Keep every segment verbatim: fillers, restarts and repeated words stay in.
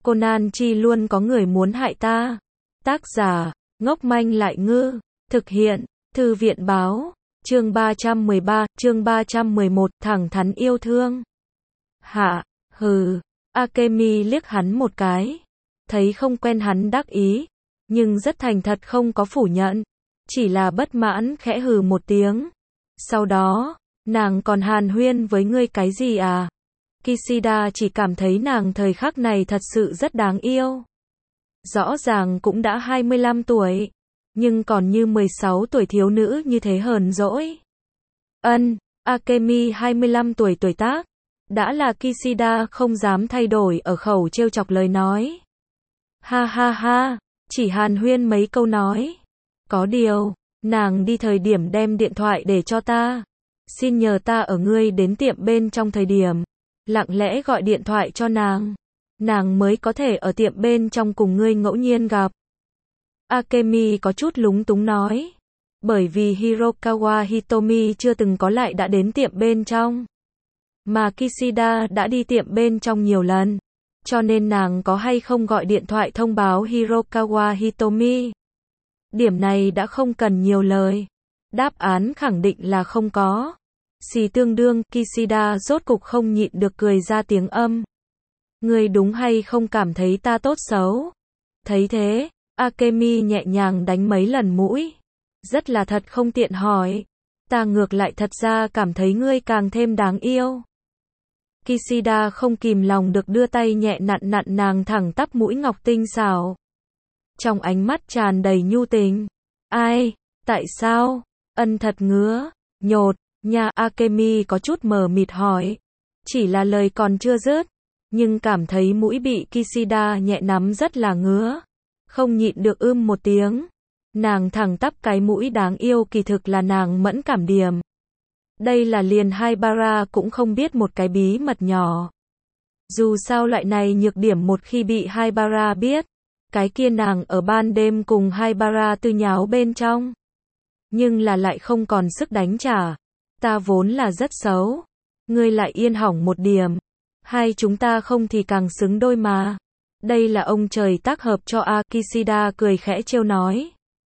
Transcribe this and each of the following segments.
Conan chi luôn có người muốn hại ta. Tác giả, ngốc manh lại ngư. Thực hiện, Thư viện báo. Chương ba trăm mười ba, chương ba trăm mười một, thẳng thắn yêu thương. Hạ, hừ. Akemi liếc hắn một cái. Thấy không quen hắn đắc ý. Nhưng rất thành thật không có phủ nhận. Chỉ là bất mãn khẽ hừ một tiếng. Sau đó, nàng còn hàn huyên với ngươi cái gì à? Kishida chỉ cảm thấy nàng thời khắc này thật sự rất đáng yêu. Rõ ràng cũng đã hai mươi lăm tuổi, nhưng còn như mười sáu tuổi thiếu nữ như thế hờn dỗi. Ân, Akemi hai mươi lăm tuổi tuổi tác, đã là Kishida không dám thay đổi ở khẩu trêu chọc lời nói. Ha ha ha, chỉ hàn huyên mấy câu nói. Có điều, nàng đi thời điểm đem điện thoại để cho ta. Xin nhờ ta ở ngươi đến tiệm bên trong thời điểm. Lặng lẽ gọi điện thoại cho nàng. Nàng mới có thể ở tiệm bên trong cùng ngươi ngẫu nhiên gặp. Akemi có chút lúng túng nói. Bởi vì Hirokawa Hitomi chưa từng có lại đã đến tiệm bên trong. Mà Kishida đã đi tiệm bên trong nhiều lần. Cho nên nàng có hay không gọi điện thoại thông báo Hirokawa Hitomi. Điểm này đã không cần nhiều lời. Đáp án khẳng định là không có. Xì tương đương, Kishida rốt cục không nhịn được cười ra tiếng âm. Ngươi đúng hay không cảm thấy ta tốt xấu? Thấy thế, Akemi nhẹ nhàng đánh mấy lần mũi. Rất là thật không tiện hỏi. Ta ngược lại thật ra cảm thấy ngươi càng thêm đáng yêu. Kishida không kìm lòng được đưa tay nhẹ nặn nặn nàng thẳng tắp mũi ngọc tinh xảo. Trong ánh mắt tràn đầy nhu tình. Ai? Tại sao? Ân thật ngứa, nhột. Nhà Akemi có chút mờ mịt hỏi. Chỉ là lời còn chưa dứt, nhưng cảm thấy mũi bị Kishida nhẹ nắm rất là ngứa. Không nhịn được ưm một tiếng. Nàng thẳng tắp cái mũi đáng yêu kỳ thực là nàng mẫn cảm điểm. Đây là liền Haibara cũng không biết một cái bí mật nhỏ. Dù sao loại này nhược điểm một khi bị Haibara biết, cái kia nàng ở ban đêm cùng Haibara tư nháo bên trong. Nhưng là lại không còn sức đánh trả. Ta vốn là rất xấu. Ngươi lại yên hỏng một điểm. Hai chúng ta không thì càng xứng đôi mà. Đây là ông trời tác hợp cho A. Kishida cười khẽ trêu nói.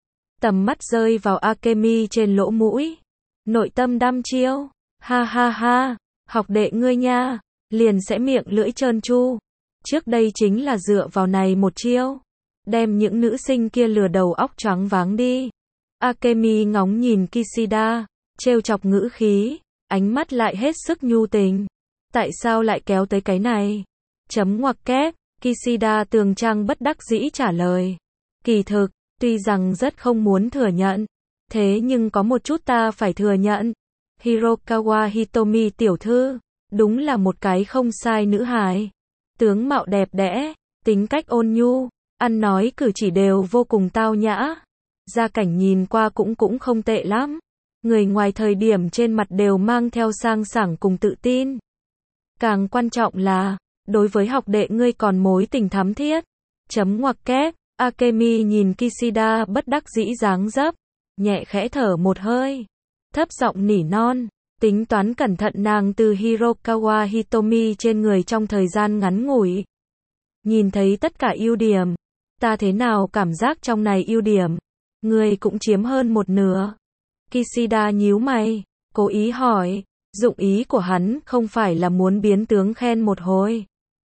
Tầm mắt rơi vào Akemi trên lỗ mũi. Nội tâm đăm chiêu. Ha ha ha. Học đệ ngươi nha. Liền sẽ miệng lưỡi trơn tru. Trước đây chính là dựa vào này một chiêu. Đem những nữ sinh kia lừa đầu óc choáng váng đi. Akemi ngóng nhìn Kishida. Trêu chọc ngữ khí, ánh mắt lại hết sức nhu tình. Tại sao lại kéo tới cái này? Chấm ngoặc kép, Kishida tường trang bất đắc dĩ trả lời. Kỳ thực, tuy rằng rất không muốn thừa nhận, thế nhưng có một chút ta phải thừa nhận. Hirokawa Hitomi tiểu thư, đúng là một cái không sai nữ hài. Tướng mạo đẹp đẽ, tính cách ôn nhu, ăn nói cử chỉ đều vô cùng tao nhã. Gia cảnh nhìn qua cũng cũng không tệ lắm. Người ngoài thời điểm trên mặt đều mang theo sang sảng cùng tự tin. Càng quan trọng là, đối với học đệ ngươi còn mối tình thắm thiết. Chấm ngoặc kép, Akemi nhìn Kishida bất đắc dĩ dáng dấp, nhẹ khẽ thở một hơi, thấp giọng nỉ non, tính toán cẩn thận nàng từ Hirokawa Hitomi trên người trong thời gian ngắn ngủi. Nhìn thấy tất cả ưu điểm, ta thế nào cảm giác trong này ưu điểm, ngươi cũng chiếm hơn một nửa. Kishida nhíu mày, cố ý hỏi, dụng ý của hắn không phải là muốn biến tướng khen một hồi.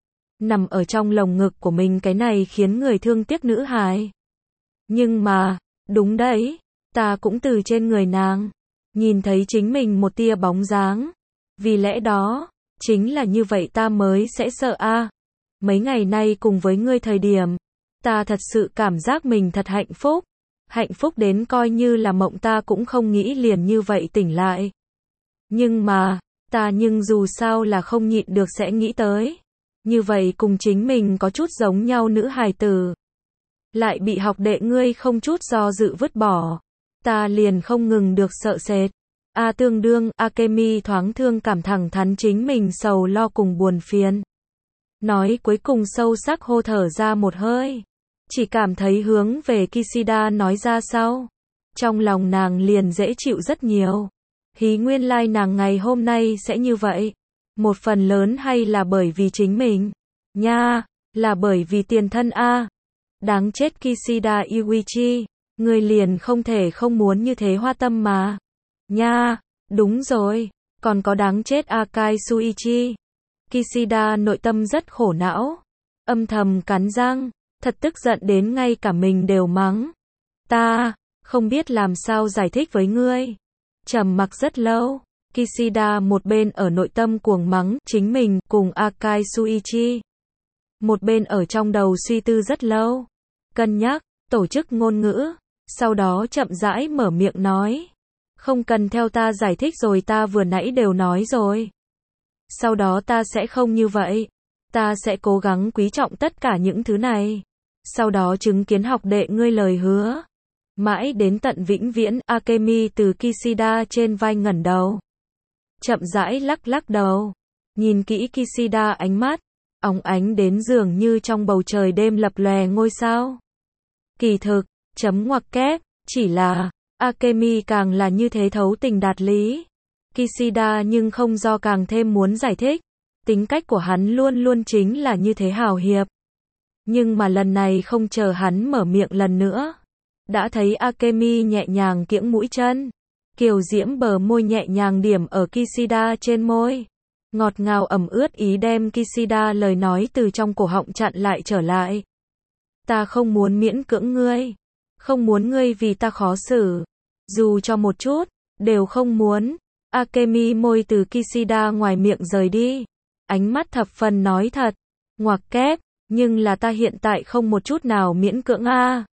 Nằm ở trong lồng ngực của mình cái này khiến người thương tiếc nữ hài. Nhưng mà, đúng đấy, ta cũng từ trên người nàng, nhìn thấy chính mình một tia bóng dáng. Vì lẽ đó, chính là như vậy ta mới sẽ sợ a. À. Mấy ngày nay cùng với ngươi thời điểm, ta thật sự cảm giác mình thật hạnh phúc. Hạnh phúc đến coi như là mộng ta cũng không nghĩ liền như vậy tỉnh lại. Nhưng mà, ta nhưng dù sao là không nhịn được sẽ nghĩ tới. Như vậy cùng chính mình có chút giống nhau nữ hài tử. Lại bị học đệ ngươi không chút do dự vứt bỏ. Ta liền không ngừng được sợ sệt. A tương đương, Akemi thoáng thương cảm thẳng thắn chính mình sầu lo cùng buồn phiền. Nói cuối cùng sâu sắc hô thở ra một hơi. Chỉ cảm thấy hướng về Kishida nói ra sau. Trong lòng nàng liền dễ chịu rất nhiều. Hí nguyên lai nàng ngày hôm nay sẽ như vậy. Một phần lớn hay là bởi vì chính mình. Nha, Là bởi vì tiền thân a. Đáng chết Kishida Yuichi, ngươi liền không thể không muốn như thế hoa tâm mà. Nha, đúng rồi, còn có đáng chết Akai Suichi. Kishida nội tâm rất khổ não, âm thầm cắn răng, thật tức giận đến ngay cả mình đều mắng. Ta không biết làm sao giải thích với ngươi. Trầm mặc rất lâu, Kishida một bên ở nội tâm cuồng mắng chính mình cùng Akai Suichi, một bên ở trong đầu suy tư rất lâu, cân nhắc, tổ chức ngôn ngữ, sau đó chậm rãi mở miệng nói. Không cần theo ta giải thích rồi, ta vừa nãy đều nói rồi. Sau đó ta sẽ không như vậy. Ta sẽ cố gắng quý trọng tất cả những thứ này. Sau đó chứng kiến học đệ ngươi lời hứa. Mãi đến tận vĩnh viễn, Akemi từ Kishida trên vai ngẩng đầu. Chậm rãi lắc lắc đầu. Nhìn kỹ Kishida ánh mắt, óng ánh đến dường như trong bầu trời đêm lập lòe ngôi sao. Kỳ thực, chấm ngoặc kép, chỉ là, Akemi càng là như thế thấu tình đạt lý. Kishida nhưng không do càng thêm muốn giải thích. Tính cách của hắn luôn luôn chính là như thế hào hiệp. Nhưng mà lần này không chờ hắn mở miệng lần nữa. Đã thấy Akemi nhẹ nhàng kiễng mũi chân. Kiều diễm bờ môi nhẹ nhàng điểm ở Kishida trên môi. Ngọt ngào ẩm ướt ý đem Kishida lời nói từ trong cổ họng chặn lại trở lại. Ta không muốn miễn cưỡng ngươi. Không muốn ngươi vì ta khó xử. Dù cho một chút, đều không muốn. Akemi môi từ Kishida ngoài miệng rời đi. Ánh mắt thập phần nói thật. Ngoặc kép, nhưng là ta hiện tại không một chút nào miễn cưỡng a.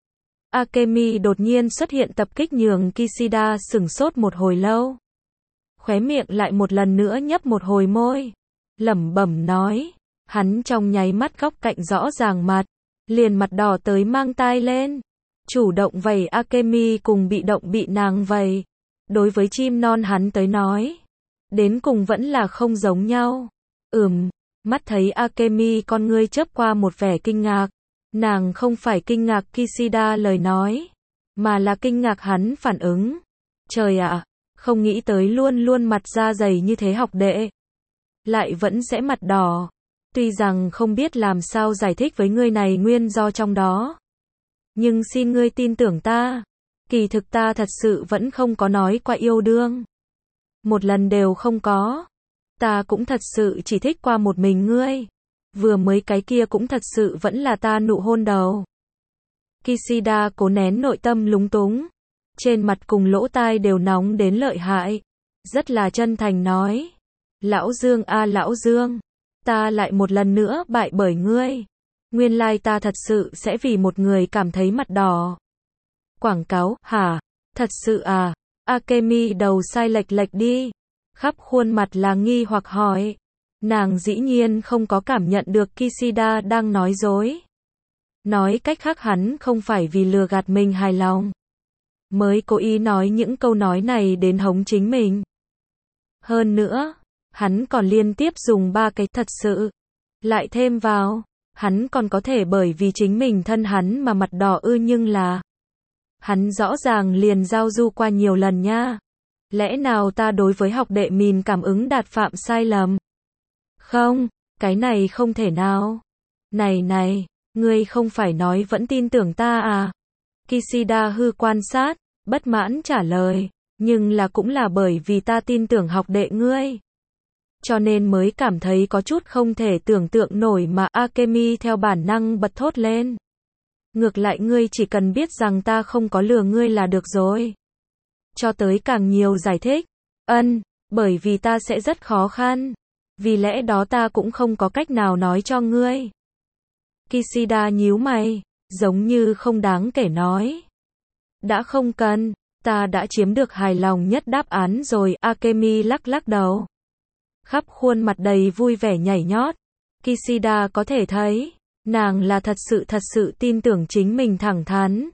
Akemi đột nhiên xuất hiện tập kích nhường Kishida sửng sốt một hồi lâu. Khóe miệng lại một lần nữa nhấp một hồi môi. Lẩm bẩm nói. Hắn trong nháy mắt góc cạnh rõ ràng mặt. Liền mặt đỏ tới mang tai lên. Chủ động vầy Akemi cùng bị động bị nàng vầy. Đối với chim non hắn tới nói. Đến cùng vẫn là không giống nhau. Ừm, mắt thấy Akemi con ngươi chớp qua một vẻ kinh ngạc. Nàng không phải kinh ngạc Kishida lời nói. Mà là kinh ngạc hắn phản ứng. Trời ạ, không nghĩ tới luôn luôn mặt da dày như thế học đệ. Lại vẫn sẽ mặt đỏ. Tuy rằng không biết làm sao giải thích với ngươi này nguyên do trong đó. Nhưng xin ngươi tin tưởng ta. Kỳ thực ta thật sự vẫn không có nói qua yêu đương. Một lần đều không có. Ta cũng thật sự chỉ thích qua một mình ngươi. Vừa mới cái kia cũng thật sự vẫn là ta nụ hôn đầu. Kishida cố nén nội tâm lúng túng. Trên mặt cùng lỗ tai đều nóng đến lợi hại. Rất là chân thành nói. Lão Dương a lão Dương. Ta lại một lần nữa bại bởi ngươi. Nguyên lai ta thật sự sẽ vì một người cảm thấy mặt đỏ. Quảng cáo, hả? Thật sự à? Akemi đầu sai lệch lệch đi. Khắp khuôn mặt là nghi hoặc hỏi. Nàng dĩ nhiên không có cảm nhận được Kishida đang nói dối. Nói cách khác hắn không phải vì lừa gạt mình hài lòng. Mới cố ý nói những câu nói này đến hống chính mình. Hơn nữa, hắn còn liên tiếp dùng ba cái thật sự. Lại thêm vào, hắn còn có thể bởi vì chính mình thân hắn mà mặt đỏ ư nhưng là. Hắn rõ ràng liền giao du qua nhiều lần nha. Lẽ nào ta đối với học đệ mình cảm ứng đạt phạm sai lầm? Không, cái này không thể nào. Này này, ngươi không phải nói vẫn tin tưởng ta à? Kishida hư quan sát, bất mãn trả lời. Nhưng là cũng là bởi vì ta tin tưởng học đệ ngươi. Cho nên mới cảm thấy có chút không thể tưởng tượng nổi mà Akemi theo bản năng bật thốt lên. Ngược lại ngươi chỉ cần biết rằng ta không có lừa ngươi là được rồi. Cho tới càng nhiều giải thích. Ân, bởi vì ta sẽ rất khó khăn. Vì lẽ đó ta cũng không có cách nào nói cho ngươi. Kishida nhíu mày, giống như không đáng kể nói. Đã không cần, ta đã chiếm được hài lòng nhất đáp án rồi. Akemi lắc lắc đầu. Khắp khuôn mặt đầy vui vẻ nhảy nhót. Kishida có thể thấy, nàng là thật sự thật sự tin tưởng chính mình thẳng thắn.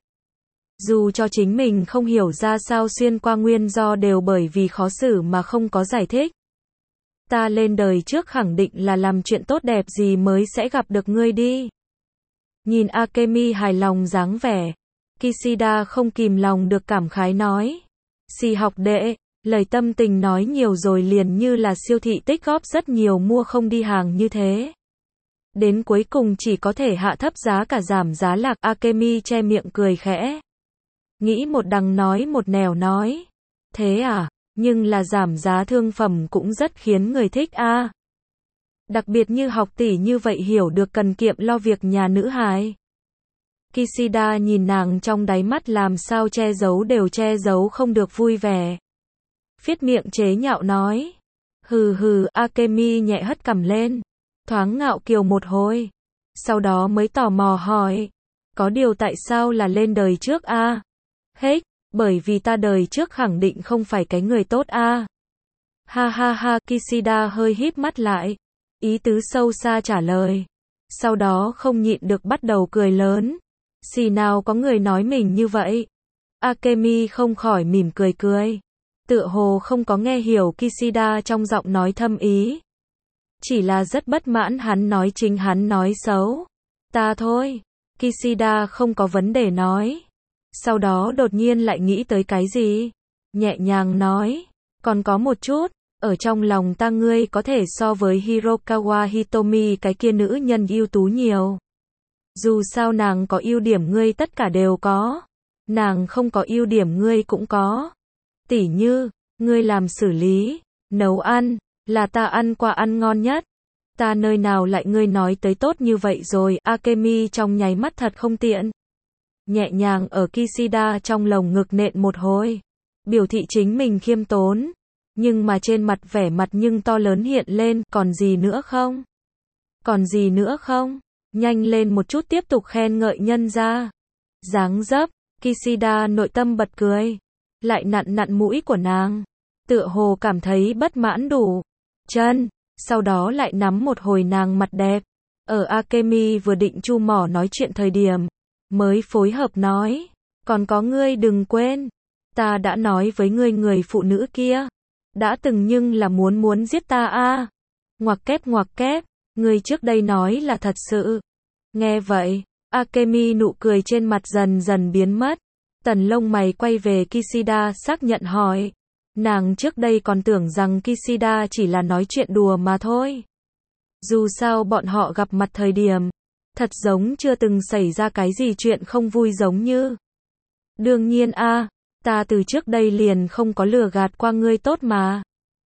Dù cho chính mình không hiểu ra sao xuyên qua nguyên do đều bởi vì khó xử mà không có giải thích. Ta lên đời trước khẳng định là làm chuyện tốt đẹp gì mới sẽ gặp được ngươi đi. Nhìn Akemi hài lòng dáng vẻ, Kishida không kìm lòng được cảm khái nói. Xì học đệ, lời tâm tình nói nhiều rồi liền như là siêu thị tích góp rất nhiều mua không đi hàng như thế. Đến cuối cùng chỉ có thể hạ thấp giá cả giảm giá lạc. Akemi che miệng cười khẽ. Nghĩ một đằng nói một nẻo nói. Thế à, nhưng là giảm giá thương phẩm cũng rất khiến người thích a. À. Đặc biệt như học tỷ như vậy hiểu được cần kiệm lo việc nhà nữ hài. Kishida nhìn nàng trong đáy mắt làm sao che giấu đều che giấu không được vui vẻ. Phiết miệng chế nhạo nói. Hừ hừ, Akemi nhẹ hất cằm lên. Thoáng ngạo kiều một hồi. Sau đó mới tò mò hỏi. Có điều tại sao là lên đời trước a? À? Hết, bởi vì ta đời trước khẳng định không phải cái người tốt a. À? Ha ha ha, Kishida hơi híp mắt lại. Ý tứ sâu xa trả lời. Sau đó không nhịn được bắt đầu cười lớn. Xì nào có người nói mình như vậy. Akemi không khỏi mỉm cười cười. Tựa hồ không có nghe hiểu Kishida trong giọng nói thâm ý. Chỉ là rất bất mãn hắn nói chính hắn nói xấu. Ta thôi. Kishida không có vấn đề nói. Sau đó đột nhiên lại nghĩ tới cái gì. Nhẹ nhàng nói. Còn có một chút. Ở trong lòng ta ngươi có thể so với Hirokawa Hitomi cái kia nữ nhân ưu tú nhiều. Dù sao nàng có ưu điểm ngươi tất cả đều có. Nàng không có ưu điểm ngươi cũng có. Tỉ như, ngươi làm xử lý, nấu ăn, là ta ăn qua ăn ngon nhất. Ta nơi nào lại ngươi nói tới tốt như vậy rồi. Akemi trong nháy mắt thật không tiện. Nhẹ nhàng ở Kishida trong lồng ngực nện một hồi. Biểu thị chính mình khiêm tốn. Nhưng mà trên mặt vẻ mặt nhưng to lớn hiện lên. Còn gì nữa không? Còn gì nữa không? Nhanh lên một chút tiếp tục khen ngợi nhân ra. Dáng dấp, Kishida nội tâm bật cười. Lại nặn nặn mũi của nàng. Tựa hồ cảm thấy bất mãn đủ. Chân, sau đó lại nắm một hồi nàng mặt đẹp. Ở Akemi vừa định chu mỏ nói chuyện thời điểm. Mới phối hợp nói. Còn có ngươi đừng quên. Ta đã nói với ngươi người phụ nữ kia. Đã từng nhưng là muốn muốn giết ta a. À. Ngoặc kép ngoặc kép. Ngươi trước đây nói là thật sự. Nghe vậy, Akemi nụ cười trên mặt dần dần biến mất. Tần lông mày quay về Kishida xác nhận hỏi. Nàng trước đây còn tưởng rằng Kishida chỉ là nói chuyện đùa mà thôi. Dù sao bọn họ gặp mặt thời điểm. Thật giống chưa từng xảy ra cái gì chuyện không vui giống như. Đương nhiên a, à, ta từ trước đây liền không có lừa gạt qua ngươi tốt mà.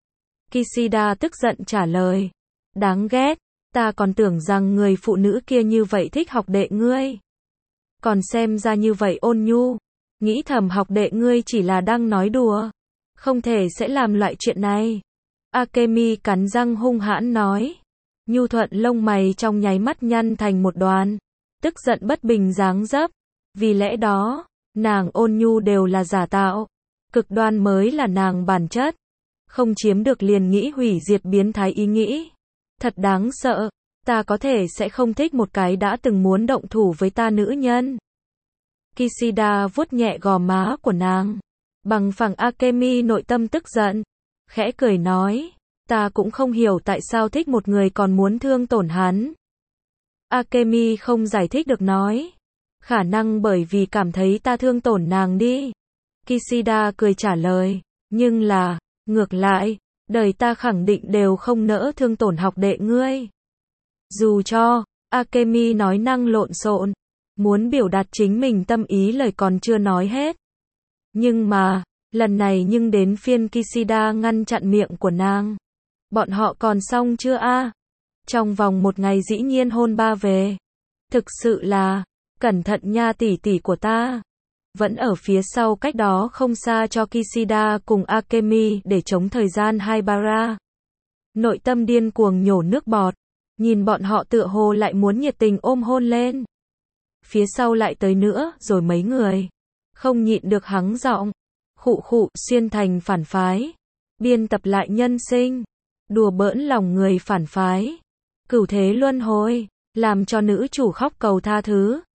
Kishida tức giận trả lời. Đáng ghét. Ta còn tưởng rằng người phụ nữ kia như vậy thích học đệ ngươi. Còn xem ra như vậy ôn nhu. Nghĩ thầm học đệ ngươi chỉ là đang nói đùa. Không thể sẽ làm loại chuyện này. Akemi cắn răng hung hãn nói. Nhu thuận lông mày trong nháy mắt nhăn thành một đoàn. Tức giận bất bình dáng dấp. Vì lẽ đó, nàng ôn nhu đều là giả tạo. Cực đoan mới là nàng bản chất. Không chiếm được liền nghĩ hủy diệt biến thái ý nghĩ. Thật đáng sợ, ta có thể sẽ không thích một cái đã từng muốn động thủ với ta nữ nhân. Kishida vuốt nhẹ gò má của nàng. Bằng phẳng Akemi nội tâm tức giận. Khẽ cười nói, ta cũng không hiểu tại sao thích một người còn muốn thương tổn hắn. Akemi không giải thích được nói. Khả năng bởi vì cảm thấy ta thương tổn nàng đi. Kishida cười trả lời, nhưng là, ngược lại. Đời ta khẳng định đều không nỡ thương tổn học đệ ngươi. Dù cho, Akemi nói năng lộn xộn, muốn biểu đạt chính mình tâm ý lời còn chưa nói hết. Nhưng mà, lần này nhưng đến phiên Kishida ngăn chặn miệng của nàng. Bọn họ còn xong chưa a? À? Trong vòng một ngày dĩ nhiên hôn ba về. Thực sự là, cẩn thận nha tỷ tỷ của ta. Vẫn ở phía sau cách đó không xa cho Kishida cùng Akemi để chống thời gian Haibara. Nội tâm điên cuồng nhổ nước bọt. Nhìn bọn họ tựa hồ lại muốn nhiệt tình ôm hôn lên. Phía sau lại tới nữa, rồi mấy người. Không nhịn được hắng giọng. Khụ khụ, xuyên thành phản phái. Biên tập lại nhân sinh. Đùa bỡn lòng người phản phái. Cửu thế luân hồi. Làm cho nữ chủ khóc cầu tha thứ.